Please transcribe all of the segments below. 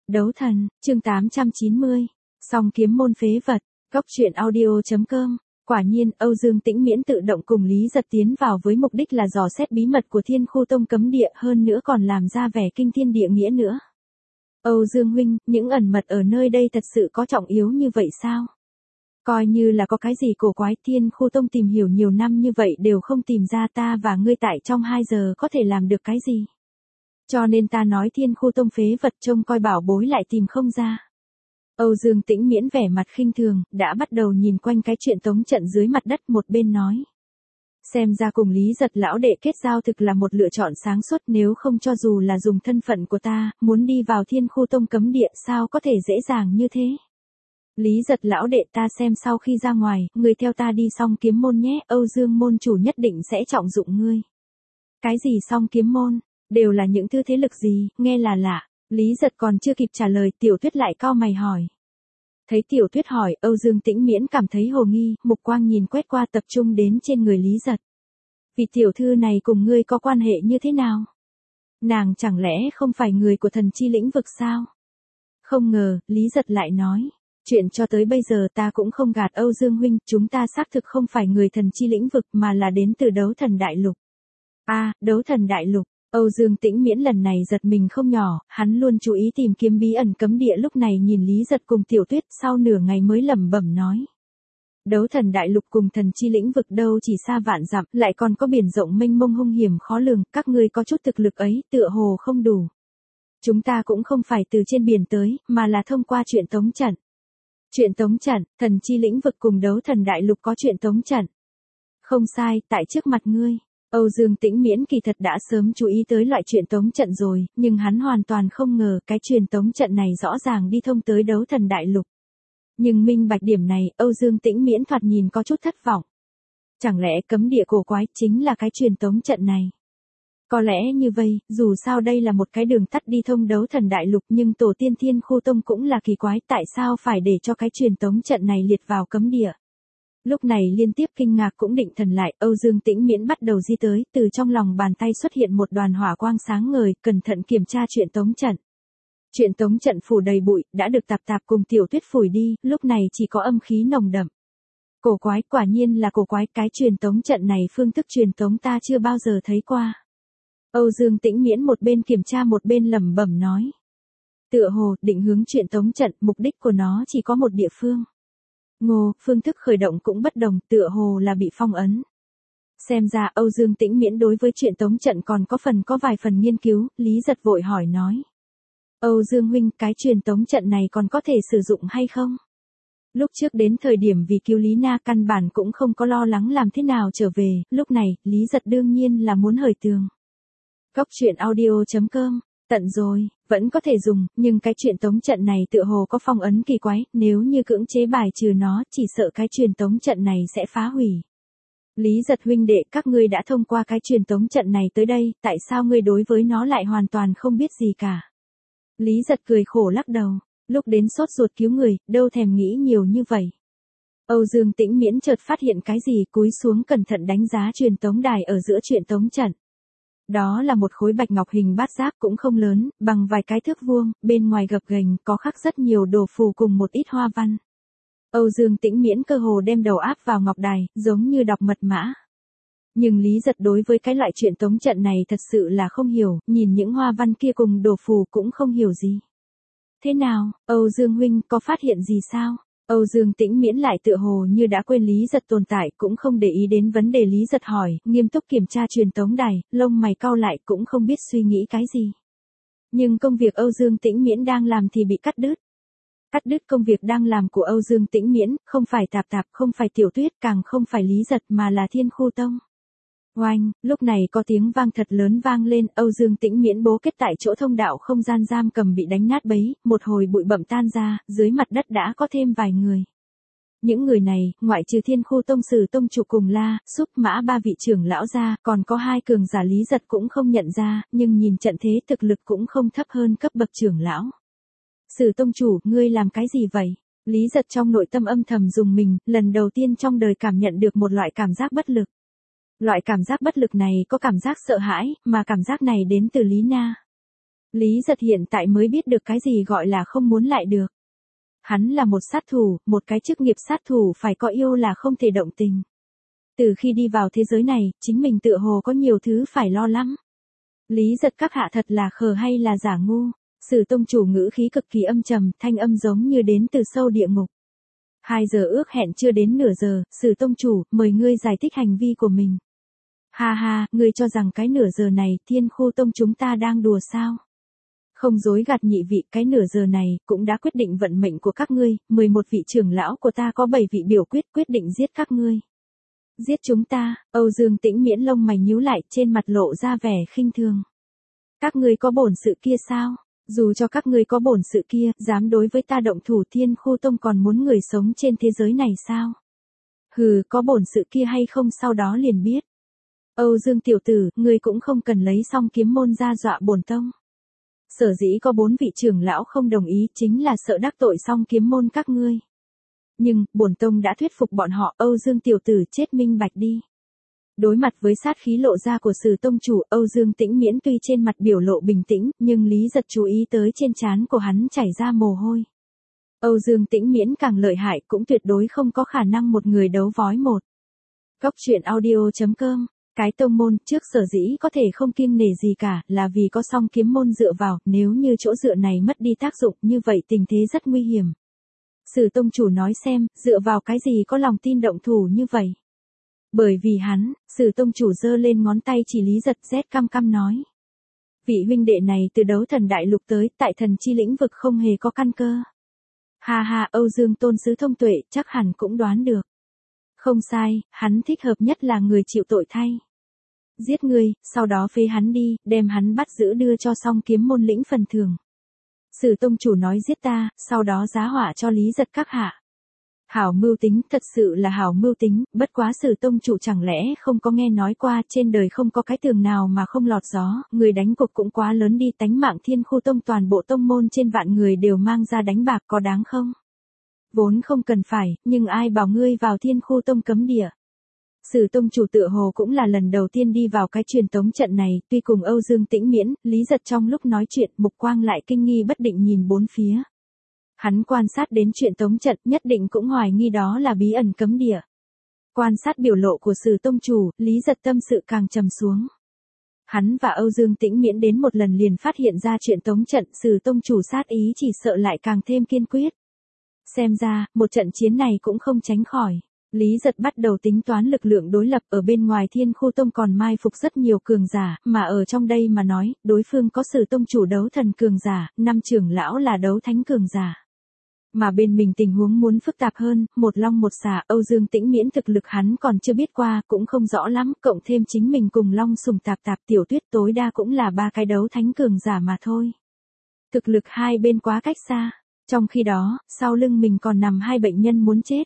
Đấu thần, chương 890. Song kiếm môn phế vật. Góc truyện audio.com. Quả nhiên, Âu Dương Tĩnh Miễn tự động cùng Lý Giật tiến vào với mục đích là dò xét bí mật của Thiên Khu Tông cấm địa, hơn nữa còn làm ra vẻ kinh thiên địa nghĩa nữa. Âu Dương huynh, những ẩn mật ở nơi đây thật sự có trọng yếu như vậy sao? Coi như là có cái gì cổ quái, Thiên Khu Tông tìm hiểu nhiều năm như vậy đều không tìm ra, ta và ngươi tại trong 2 giờ có thể làm được cái gì? Cho nên ta nói Thiên Khu Tông phế vật, trông coi bảo bối lại tìm không ra. Âu Dương Tĩnh Miễn vẻ mặt khinh thường, đã bắt đầu nhìn quanh cái chuyện tống trận dưới mặt đất, một bên nói. Xem ra cùng Lý Giật lão đệ kết giao thực là một lựa chọn sáng suốt, nếu không cho dù là dùng thân phận của ta, muốn đi vào Thiên Khu Tông cấm địa sao có thể dễ dàng như thế. Lý Giật lão đệ, ta xem sau khi ra ngoài, ngươi theo ta đi Song Kiếm môn nhé, Âu Dương môn chủ nhất định sẽ trọng dụng ngươi. Cái gì Song Kiếm môn? Đều là những thứ thế lực gì, nghe là lạ. Lý Giật còn chưa kịp trả lời, Tiểu Tuyết lại cau mày hỏi. Thấy Tiểu Tuyết hỏi, Âu Dương Tĩnh Miễn cảm thấy hồ nghi, mục quang nhìn quét qua tập trung đến trên người Lý Giật. Vị tiểu thư này cùng ngươi có quan hệ như thế nào? Nàng chẳng lẽ không phải người của thần chi lĩnh vực sao? Không ngờ, Lý Giật lại nói. Chuyện cho tới bây giờ ta cũng không gạt Âu Dương huynh, chúng ta xác thực không phải người thần chi lĩnh vực mà là đến từ đấu thần đại lục. Đấu thần đại lục. Âu Dương Tĩnh Miễn lần này giật mình không nhỏ, hắn luôn chú ý tìm kiếm bí ẩn cấm địa, lúc này nhìn Lý Giật cùng Tiểu Tuyết, sau nửa ngày mới lẩm bẩm nói. Đấu thần đại lục cùng thần chi lĩnh vực đâu chỉ xa vạn dặm, lại còn có biển rộng mênh mông hung hiểm khó lường, các ngươi có chút thực lực ấy, tựa hồ không đủ. Chúng ta cũng không phải từ trên biển tới, mà là thông qua chuyện tống trận. Chuyện tống trận, thần chi lĩnh vực cùng đấu thần đại lục có chuyện tống trận. Không sai, tại trước mặt ngươi. Âu Dương Tĩnh Miễn kỳ thật đã sớm chú ý tới loại chuyện tống trận rồi, nhưng hắn hoàn toàn không ngờ cái truyền tống trận này rõ ràng đi thông tới đấu thần đại lục. Nhưng minh bạch điểm này, Âu Dương Tĩnh Miễn thoạt nhìn có chút thất vọng. Chẳng lẽ cấm địa cổ quái chính là cái truyền tống trận này? Có lẽ như vậy, dù sao đây là một cái đường tắt đi thông đấu thần đại lục, nhưng tổ tiên Thiên Khu Tông cũng là kỳ quái, tại sao phải để cho cái truyền tống trận này liệt vào cấm địa? Lúc này liên tiếp kinh ngạc cũng định thần lại, Âu Dương Tĩnh Miễn bắt đầu di tới, từ trong lòng bàn tay xuất hiện một đoàn hỏa quang sáng ngời, cẩn thận kiểm tra chuyện tống trận. Chuyện tống trận phủ đầy bụi, đã được Tạp Tạp cùng Tiểu Tuyết phủi đi, lúc này chỉ có âm khí nồng đậm. Cổ quái, quả nhiên là cổ quái, cái truyền tống trận này phương thức truyền tống ta chưa bao giờ thấy qua. Âu Dương Tĩnh Miễn một bên kiểm tra một bên lẩm bẩm nói. Tựa hồ, định hướng chuyện tống trận, mục đích của nó chỉ có một địa phương. Phương thức khởi động cũng bất đồng, tựa hồ là bị phong ấn. Xem ra Âu Dương Tĩnh Miễn đối với chuyện tống trận còn có vài phần nghiên cứu, Lý Giật vội hỏi nói. Âu Dương huynh, cái truyền tống trận này còn có thể sử dụng hay không? Lúc trước đến thời điểm vì cứu Lý Na căn bản cũng không có lo lắng làm thế nào trở về, lúc này, Lý Giật đương nhiên là muốn hởi tường. Góc truyện audio.com. Tận rồi, vẫn có thể dùng, nhưng cái chuyện tống trận này tựa hồ có phong ấn kỳ quái, nếu như cưỡng chế bài trừ nó, chỉ sợ cái truyền tống trận này sẽ phá hủy. Lý Giật huynh đệ, các ngươi đã thông qua cái truyền tống trận này tới đây, tại sao ngươi đối với nó lại hoàn toàn không biết gì cả? Lý Giật cười khổ lắc đầu, lúc đến sốt ruột cứu người, đâu thèm nghĩ nhiều như vậy. Âu Dương Tĩnh Miễn chợt phát hiện cái gì, cúi xuống cẩn thận đánh giá truyền tống đài ở giữa truyền tống trận. Đó là một khối bạch ngọc hình bát giác cũng không lớn, bằng vài cái thước vuông, bên ngoài gập ghềnh có khắc rất nhiều đồ phù cùng một ít hoa văn. Âu Dương Tĩnh Miễn cơ hồ đem đầu áp vào ngọc đài, giống như đọc mật mã. Nhưng Lý Giật đối với cái loại chuyện tống trận này thật sự là không hiểu, nhìn những hoa văn kia cùng đồ phù cũng không hiểu gì. Thế nào, Âu Dương huynh có phát hiện gì sao? Âu Dương Tĩnh Miễn lại tựa hồ như đã quên Lý Giật tồn tại, cũng không để ý đến vấn đề Lý Giật hỏi, nghiêm túc kiểm tra truyền tống đài, lông mày cau lại cũng không biết suy nghĩ cái gì. Nhưng công việc Âu Dương Tĩnh Miễn đang làm thì bị cắt đứt. Cắt đứt công việc đang làm của Âu Dương Tĩnh Miễn, không phải Tạp Tạp, không phải Tiểu Tuyết, càng không phải Lý Giật mà là Thiên Khu Tông. Oanh, lúc này có tiếng vang thật lớn vang lên, Âu Dương Tĩnh Miễn bố kết tại chỗ thông đạo không gian giam cầm bị đánh nát bấy, một hồi bụi bặm tan ra, dưới mặt đất đã có thêm vài người. Những người này, ngoại trừ Thiên Khu Tông Sử Tông chủ cùng La, Xúc Mã ba vị trưởng lão ra, còn có 2 cường giả Lý Giật cũng không nhận ra, nhưng nhìn trận thế thực lực cũng không thấp hơn cấp bậc trưởng lão. Sử Tông chủ, ngươi làm cái gì vậy? Lý Giật trong nội tâm âm thầm dùng mình, lần đầu tiên trong đời cảm nhận được một loại cảm giác bất lực. Loại cảm giác bất lực này có cảm giác sợ hãi, mà cảm giác này đến từ Lý Na. Lý Giật hiện tại mới biết được cái gì gọi là không muốn lại được. Hắn là một sát thủ, một cái chức nghiệp sát thủ phải có yêu là không thể động tình. Từ khi đi vào thế giới này, chính mình tựa hồ có nhiều thứ phải lo lắng. Lý Giật các hạ thật là khờ hay là giả ngu. Sử tông chủ ngữ khí cực kỳ âm trầm, thanh âm giống như đến từ sâu địa ngục. 2 giờ ước hẹn chưa đến nửa giờ, Sử tông chủ, mời ngươi giải thích hành vi của mình. Ha ha, ngươi cho rằng cái nửa giờ này, Thiên Khu Tông chúng ta đang đùa sao? Không dối gạt nhị vị, cái nửa giờ này, cũng đã quyết định vận mệnh của các ngươi, 11 vị trưởng lão của ta có 7 vị biểu quyết định giết các ngươi. Giết chúng ta, Âu Dương Tĩnh Miễn lông mày nhíu lại, trên mặt lộ ra vẻ khinh thường. Các ngươi có bổn sự kia sao? Dù cho các ngươi có bổn sự kia, dám đối với ta động thủ, Thiên Khu Tông còn muốn người sống trên thế giới này sao? Hừ, có bổn sự kia hay không sau đó liền biết. Âu Dương tiểu tử, ngươi cũng không cần lấy Song Kiếm môn ra dọa bổn tông. Sở dĩ có 4 vị trưởng lão không đồng ý chính là sợ đắc tội Song Kiếm môn các ngươi. Nhưng, bổn tông đã thuyết phục bọn họ, Âu Dương tiểu tử chết minh bạch đi. Đối mặt với sát khí lộ ra của Sử tông chủ, Âu Dương Tĩnh Miễn tuy trên mặt biểu lộ bình tĩnh, nhưng Lý Giật chú ý tới trên trán của hắn chảy ra mồ hôi. Âu Dương Tĩnh Miễn càng lợi hại cũng tuyệt đối không có khả năng một người đấu vói một. Cốc truyện audio.com. Cái tông môn trước sở dĩ có thể không kiêng nể gì cả là vì có Song Kiếm môn dựa vào, nếu như chỗ dựa này mất đi tác dụng như vậy tình thế rất nguy hiểm. Sử tông chủ nói xem, dựa vào cái gì có lòng tin động thủ như vậy? Bởi vì hắn, Sử tông chủ giơ lên ngón tay chỉ Lý Giật, rét căm căm nói. Vị huynh đệ này từ đấu thần đại lục tới, tại thần chi lĩnh vực không hề có căn cơ. Ha ha, Âu Dương tôn sứ thông tuệ, chắc hẳn cũng đoán được. Không sai, hắn thích hợp nhất là người chịu tội thay. Giết ngươi, sau đó phế hắn đi, đem hắn bắt giữ đưa cho Song Kiếm môn lĩnh phần thưởng. Sử tông chủ nói giết ta, sau đó giá họa cho Lý Giật các hạ. Hảo mưu tính, thật sự là hảo mưu tính, bất quá Sử tông chủ chẳng lẽ không có nghe nói qua trên đời không có cái tường nào mà không lọt gió, người đánh cuộc cũng quá lớn đi, tánh mạng Thiên Khu Tông toàn bộ tông môn trên vạn người đều mang ra đánh bạc có đáng không? Vốn không cần phải, nhưng ai bảo ngươi vào Thiên Khu Tông cấm địa. Sử tông chủ tựa hồ cũng là lần đầu tiên đi vào cái truyền tống trận này, tuy cùng Âu Dương Tĩnh Miễn, Lý Giật trong lúc nói chuyện, mục quang lại kinh nghi bất định nhìn bốn phía. Hắn quan sát đến truyền tống trận, nhất định cũng hoài nghi đó là bí ẩn cấm địa. Quan sát biểu lộ của Sử tông chủ, Lý Giật tâm sự càng trầm xuống. Hắn và Âu Dương Tĩnh Miễn đến một lần liền phát hiện ra truyền tống trận, Sử tông chủ sát ý chỉ sợ lại càng thêm kiên quyết. Xem ra, một trận chiến này cũng không tránh khỏi. Lý Giật bắt đầu tính toán lực lượng đối lập, ở bên ngoài Thiên Khu Tông còn mai phục rất nhiều cường giả, mà ở trong đây mà nói, đối phương có Sử tông chủ đấu thần cường giả, 5 trưởng lão là đấu thánh cường giả. Mà bên mình tình huống muốn phức tạp hơn, một long một xà, Âu Dương Tĩnh Miễn thực lực hắn còn chưa biết qua, cũng không rõ lắm, cộng thêm chính mình cùng Long Sùng Tạp Tiểu Tuyết tối đa cũng là 3 cái đấu thánh cường giả mà thôi. Thực lực hai bên quá cách xa, trong khi đó, sau lưng mình còn nằm 2 bệnh nhân muốn chết.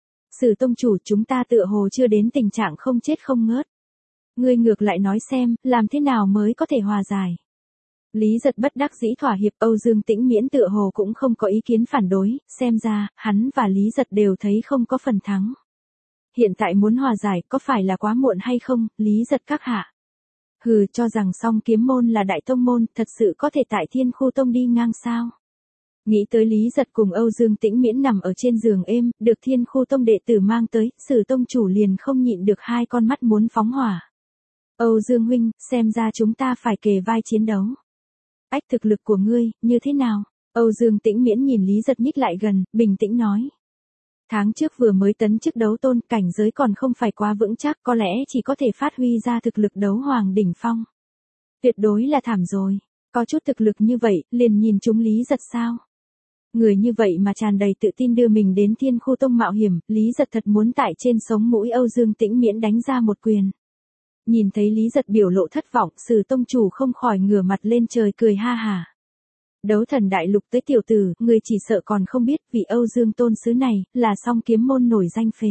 Sử tông chủ, chúng ta tựa hồ chưa đến tình trạng không chết không ngớt. Ngươi ngược lại nói xem, làm thế nào mới có thể hòa giải. Lý Giật bất đắc dĩ thỏa hiệp, Âu Dương Tĩnh Miễn tựa hồ cũng không có ý kiến phản đối, xem ra, hắn và Lý Giật đều thấy không có phần thắng. Hiện tại muốn hòa giải, có phải là quá muộn hay không, Lý Giật các hạ? Hừ, cho rằng Song Kiếm môn là đại tông môn, thật sự có thể tại Thiên Khu Tông đi ngang sao? Nghĩ tới Lý Giật cùng Âu Dương Tĩnh Miễn nằm ở trên giường êm, được Thiên Khu Tông đệ tử mang tới, Sử tông chủ liền không nhịn được 2 con mắt muốn phóng hỏa. Âu Dương huynh, xem ra chúng ta phải kề vai chiến đấu. Ách, thực lực của ngươi, như thế nào? Âu Dương Tĩnh Miễn nhìn Lý Giật nhích lại gần, bình tĩnh nói. Tháng trước vừa mới tấn chức đấu tôn, cảnh giới còn không phải quá vững chắc, có lẽ chỉ có thể phát huy ra thực lực đấu hoàng đỉnh phong. Tuyệt đối là thảm rồi, có chút thực lực như vậy, liền nhìn chúng Lý Giật sao? Người như vậy mà tràn đầy tự tin đưa mình đến Thiên Khu Tông mạo hiểm, Lý Giật thật muốn tại trên sống mũi Âu Dương Tĩnh Miễn đánh ra một quyền. Nhìn thấy Lý Giật biểu lộ thất vọng, Sử tông chủ không khỏi ngửa mặt lên trời cười ha hả. Đấu thần đại lục tới tiểu tử, người chỉ sợ còn không biết, vị Âu Dương tôn sứ này, là Song Kiếm môn nổi danh phế.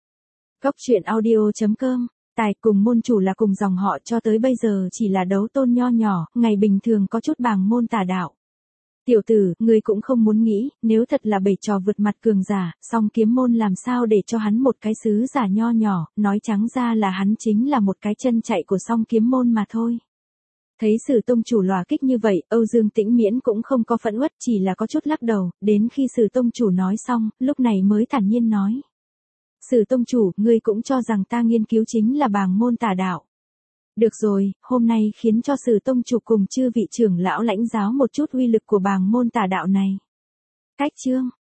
Cốc truyện audio.com, tài cùng môn chủ là cùng dòng họ cho tới bây giờ chỉ là đấu tôn nho nhỏ, ngày bình thường có chút bàng môn tà đạo. Tiểu tử, ngươi cũng không muốn nghĩ, nếu thật là bày trò vượt mặt cường giả, Song Kiếm môn làm sao để cho hắn một cái sứ giả nho nhỏ, nói trắng ra là hắn chính là một cái chân chạy của Song Kiếm môn mà thôi. Thấy Sử tông chủ lòa kích như vậy, Âu Dương Tĩnh Miễn cũng không có phẫn uất, chỉ là có chút lắc đầu, đến khi Sử tông chủ nói xong, lúc này mới thản nhiên nói. Sử tông chủ, ngươi cũng cho rằng ta nghiên cứu chính là bàng môn tà đạo. Được rồi, hôm nay khiến cho Sử tông chủ cùng chư vị trưởng lão lãnh giáo một chút uy lực của bàng môn tà đạo này. Cách chương